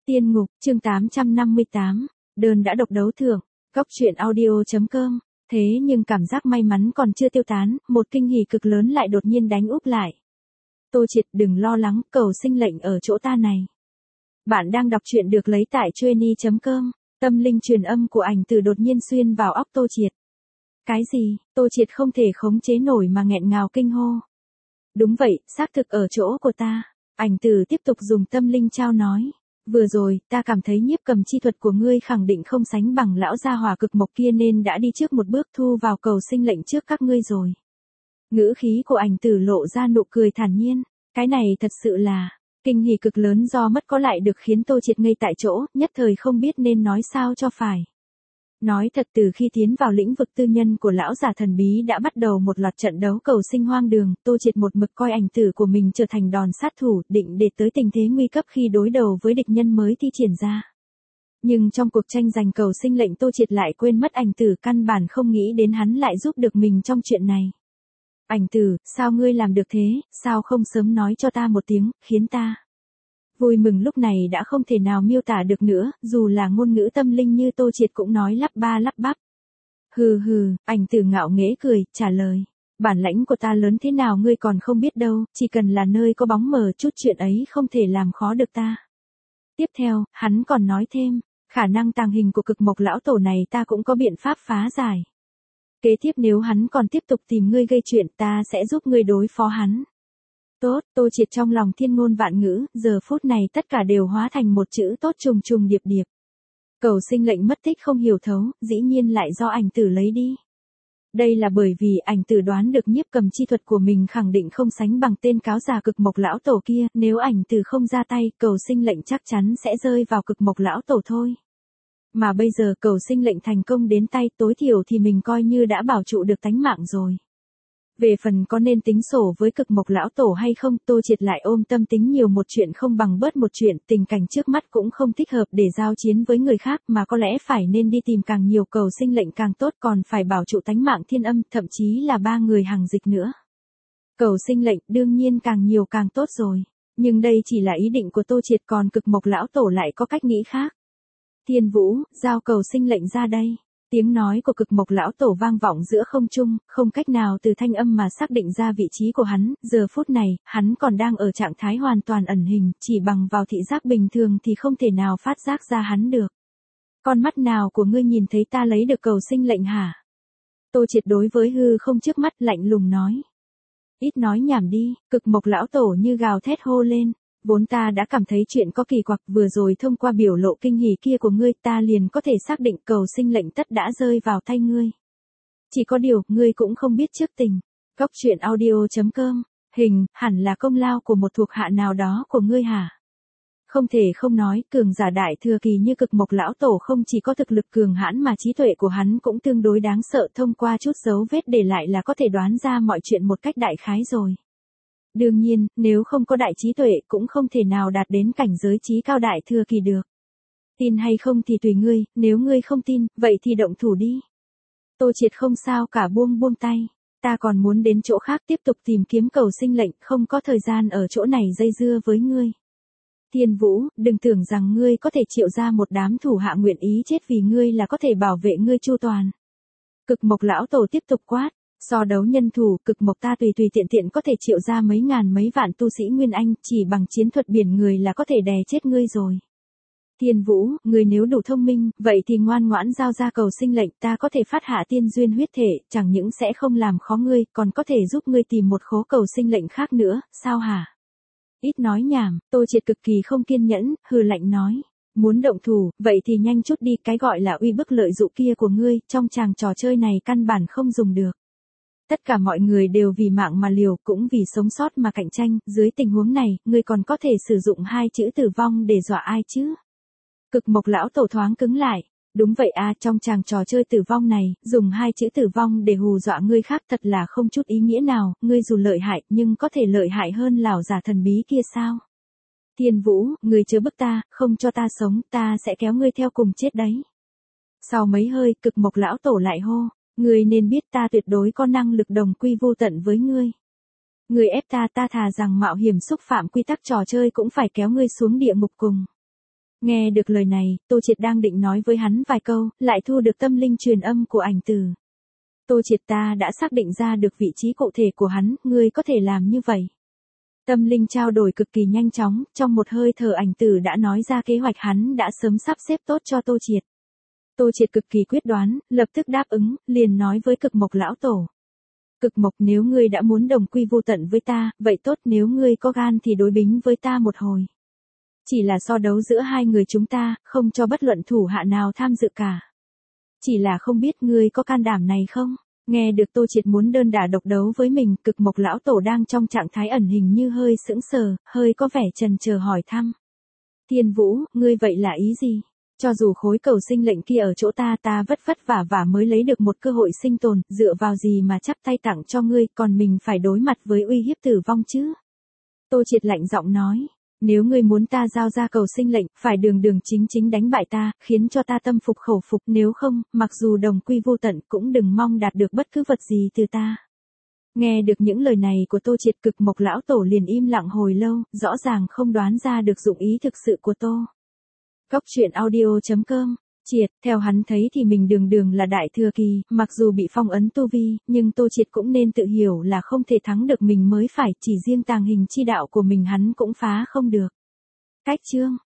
Tiên ngục, chương 858, đơn đã độc đấu thưởng, góc truyện audio.com. Thế nhưng cảm giác may mắn còn chưa tiêu tán, một kinh hỉ cực lớn lại đột nhiên đánh úp lại. Tô Triệt, đừng lo lắng, cầu sinh lệnh ở chỗ ta này. Bạn đang đọc truyện được lấy tại Trainy.com. Tâm linh truyền âm của ảnh tử đột nhiên xuyên vào óc Tô Triệt. Cái gì? Tô Triệt không thể khống chế nổi mà nghẹn ngào kinh hô. Đúng vậy, xác thực ở chỗ của ta. Ảnh tử tiếp tục dùng tâm linh trao nói. Vừa rồi, ta cảm thấy nhiếp cầm chi thuật của ngươi khẳng định không sánh bằng lão gia hỏa cực mộc kia nên đã đi trước một bước thu vào cầu sinh lệnh trước các ngươi rồi. Ngữ khí của ảnh tử lộ ra nụ cười thản nhiên. Cái này thật sự là kinh hỉ cực lớn do mất có lại được khiến Tô Triệt ngây tại chỗ, nhất thời không biết nên nói sao cho phải. Nói thật, từ khi tiến vào lĩnh vực tư nhân của lão giả thần bí đã bắt đầu một loạt trận đấu cầu sinh hoang đường, Tô Triệt một mực coi ảnh tử của mình trở thành đòn sát thủ, định để tới tình thế nguy cấp khi đối đầu với địch nhân mới thi triển ra. Nhưng trong cuộc tranh giành cầu sinh lệnh, Tô Triệt lại quên mất ảnh tử, căn bản không nghĩ đến hắn lại giúp được mình trong chuyện này. Ảnh tử, sao ngươi làm được thế, sao không sớm nói cho ta một tiếng, khiến ta vui mừng lúc này đã không thể nào miêu tả được nữa, dù là ngôn ngữ tâm linh như Tô Triệt cũng nói lắp ba lắp bắp. Hừ hừ, ảnh tử ngạo nghễ cười, trả lời. Bản lãnh của ta lớn thế nào ngươi còn không biết đâu, chỉ cần là nơi có bóng mờ chút chuyện ấy không thể làm khó được ta. Tiếp theo, hắn còn nói thêm, khả năng tàng hình của cực mộc lão tổ này ta cũng có biện pháp phá giải. Kế tiếp nếu hắn còn tiếp tục tìm ngươi gây chuyện ta sẽ giúp ngươi đối phó hắn. Tốt, Tô Triệt trong lòng thiên ngôn vạn ngữ, giờ phút này tất cả đều hóa thành một chữ tốt trùng trùng điệp điệp. Cầu sinh lệnh mất tích không hiểu thấu, dĩ nhiên lại do ảnh tử lấy đi. Đây là bởi vì ảnh tử đoán được nhiếp cầm chi thuật của mình khẳng định không sánh bằng tên cáo già cực mộc lão tổ kia, nếu ảnh tử không ra tay, cầu sinh lệnh chắc chắn sẽ rơi vào cực mộc lão tổ thôi. Mà bây giờ cầu sinh lệnh thành công đến tay, tối thiểu thì mình coi như đã bảo trụ được tánh mạng rồi. Về phần có nên tính sổ với cực mộc lão tổ hay không, Tô Triệt lại ôm tâm tính nhiều một chuyện không bằng bớt một chuyện, tình cảnh trước mắt cũng không thích hợp để giao chiến với người khác mà có lẽ phải nên đi tìm càng nhiều cầu sinh lệnh càng tốt, còn phải bảo trụ tánh mạng thiên âm, thậm chí là 3 người hàng dịch nữa. Cầu sinh lệnh đương nhiên càng nhiều càng tốt rồi, nhưng đây chỉ là ý định của Tô Triệt, còn cực mộc lão tổ lại có cách nghĩ khác. Thiên Vũ, giao cầu sinh lệnh ra đây. Tiếng nói của cực mộc lão tổ vang vọng giữa không trung, không cách nào từ thanh âm mà xác định ra vị trí của hắn, giờ phút này, hắn còn đang ở trạng thái hoàn toàn ẩn hình, chỉ bằng vào thị giác bình thường thì không thể nào phát giác ra hắn được. Con mắt nào của ngươi nhìn thấy ta lấy được cầu sinh lệnh hả? Tô Triệt đối với hư không trước mắt lạnh lùng nói. Ít nói nhảm đi, cực mộc lão tổ như gào thét hô lên. Vốn ta đã cảm thấy chuyện có kỳ quặc, vừa rồi thông qua biểu lộ kinh hỉ kia của ngươi ta liền có thể xác định cầu sinh lệnh tất đã rơi vào tay ngươi. Chỉ có điều, ngươi cũng không biết trước tình. Góc truyện audio.com, hẳn là công lao của một thuộc hạ nào đó của ngươi hả? Không thể không nói, cường giả đại thừa kỳ như cực mộc lão tổ không chỉ có thực lực cường hãn mà trí tuệ của hắn cũng tương đối đáng sợ, thông qua chút dấu vết để lại là có thể đoán ra mọi chuyện một cách đại khái rồi. Đương nhiên, nếu không có đại trí tuệ cũng không thể nào đạt đến cảnh giới trí cao đại thừa kỳ được. Tin hay không thì tùy ngươi, nếu ngươi không tin, vậy thì động thủ đi. Tô Triệt không sao cả, buông tay. Ta còn muốn đến chỗ khác tiếp tục tìm kiếm cầu sinh lệnh, không có thời gian ở chỗ này dây dưa với ngươi. Thiên Vũ, đừng tưởng rằng ngươi có thể triệu ra một đám thủ hạ nguyện ý chết vì ngươi là có thể bảo vệ ngươi chu toàn. Cực mộc lão tổ tiếp tục quát. So đấu nhân thủ, cực mộc ta tùy tiện có thể triệu ra mấy ngàn mấy vạn tu sĩ Nguyên Anh, chỉ bằng chiến thuật biển người là có thể đè chết ngươi rồi. Thiên Vũ, ngươi nếu đủ thông minh, vậy thì ngoan ngoãn giao ra cầu sinh lệnh, ta có thể phát hạ tiên duyên huyết thể, chẳng những sẽ không làm khó ngươi, còn có thể giúp ngươi tìm một khố cầu sinh lệnh khác nữa, sao hả? Ít nói nhảm, Tô Triệt cực kỳ không kiên nhẫn, hừ lạnh nói. Muốn động thủ, vậy thì nhanh chút đi, cái gọi là uy bức lợi dụ kia của ngươi, trong tràng trò chơi này căn bản không dùng được. Tất cả mọi người đều vì mạng mà liều, cũng vì sống sót mà cạnh tranh, dưới tình huống này, ngươi còn có thể sử dụng 2 chữ tử vong để dọa ai chứ? Cực mộc lão tổ thoáng cứng lại. Đúng vậy à, trong tràng trò chơi tử vong này, dùng 2 chữ tử vong để hù dọa người khác thật là không chút ý nghĩa nào, ngươi dù lợi hại nhưng có thể lợi hại hơn lão giả thần bí kia sao? Thiên Vũ, ngươi chớ bức ta, không cho ta sống, ta sẽ kéo ngươi theo cùng chết đấy. Sau mấy hơi, cực mộc lão tổ lại hô. Ngươi nên biết ta tuyệt đối có năng lực đồng quy vô tận với ngươi. Ngươi ép ta thà rằng mạo hiểm xúc phạm quy tắc trò chơi cũng phải kéo ngươi xuống địa ngục cùng. Nghe được lời này, Tô Triệt đang định nói với hắn vài câu, lại thu được tâm linh truyền âm của ảnh tử. Tô Triệt, ta đã xác định ra được vị trí cụ thể của hắn, ngươi có thể làm như vậy. Tâm linh trao đổi cực kỳ nhanh chóng, trong một hơi thở ảnh tử đã nói ra kế hoạch hắn đã sớm sắp xếp tốt cho Tô Triệt. Tô Triệt cực kỳ quyết đoán, lập tức đáp ứng, liền nói với Cực Mộc lão tổ. Cực Mộc, nếu ngươi đã muốn đồng quy vô tận với ta, vậy tốt, nếu ngươi có gan thì đối bính với ta một hồi. Chỉ là so đấu giữa hai người chúng ta, không cho bất luận thủ hạ nào tham dự cả. Chỉ là không biết ngươi có can đảm này không? Nghe được Tô Triệt muốn đơn đả độc đấu với mình, Cực Mộc lão tổ đang trong trạng thái ẩn hình như hơi sững sờ, hơi có vẻ chần chờ hỏi thăm. Thiên Vũ, ngươi vậy là ý gì? Cho dù khối cầu sinh lệnh kia ở chỗ ta, ta vất vả mới lấy được một cơ hội sinh tồn, dựa vào gì mà chắp tay tặng cho ngươi, còn mình phải đối mặt với uy hiếp tử vong chứ? Tô Triệt lạnh giọng nói. Nếu ngươi muốn ta giao ra cầu sinh lệnh, phải đường đường chính chính đánh bại ta, khiến cho ta tâm phục khẩu phục, nếu không, mặc dù đồng quy vô tận cũng đừng mong đạt được bất cứ vật gì từ ta. Nghe được những lời này của Tô Triệt, Cực Mộc lão tổ liền im lặng hồi lâu, rõ ràng không đoán ra được dụng ý thực sự của Tô. Cốc truyện audio.com. Triệt, theo hắn thấy thì mình đường đường là đại thừa kỳ, mặc dù bị phong ấn tu vi, nhưng Tô Triệt cũng nên tự hiểu là không thể thắng được mình mới phải, chỉ riêng tàng hình chi đạo của mình hắn cũng phá không được. Cách chương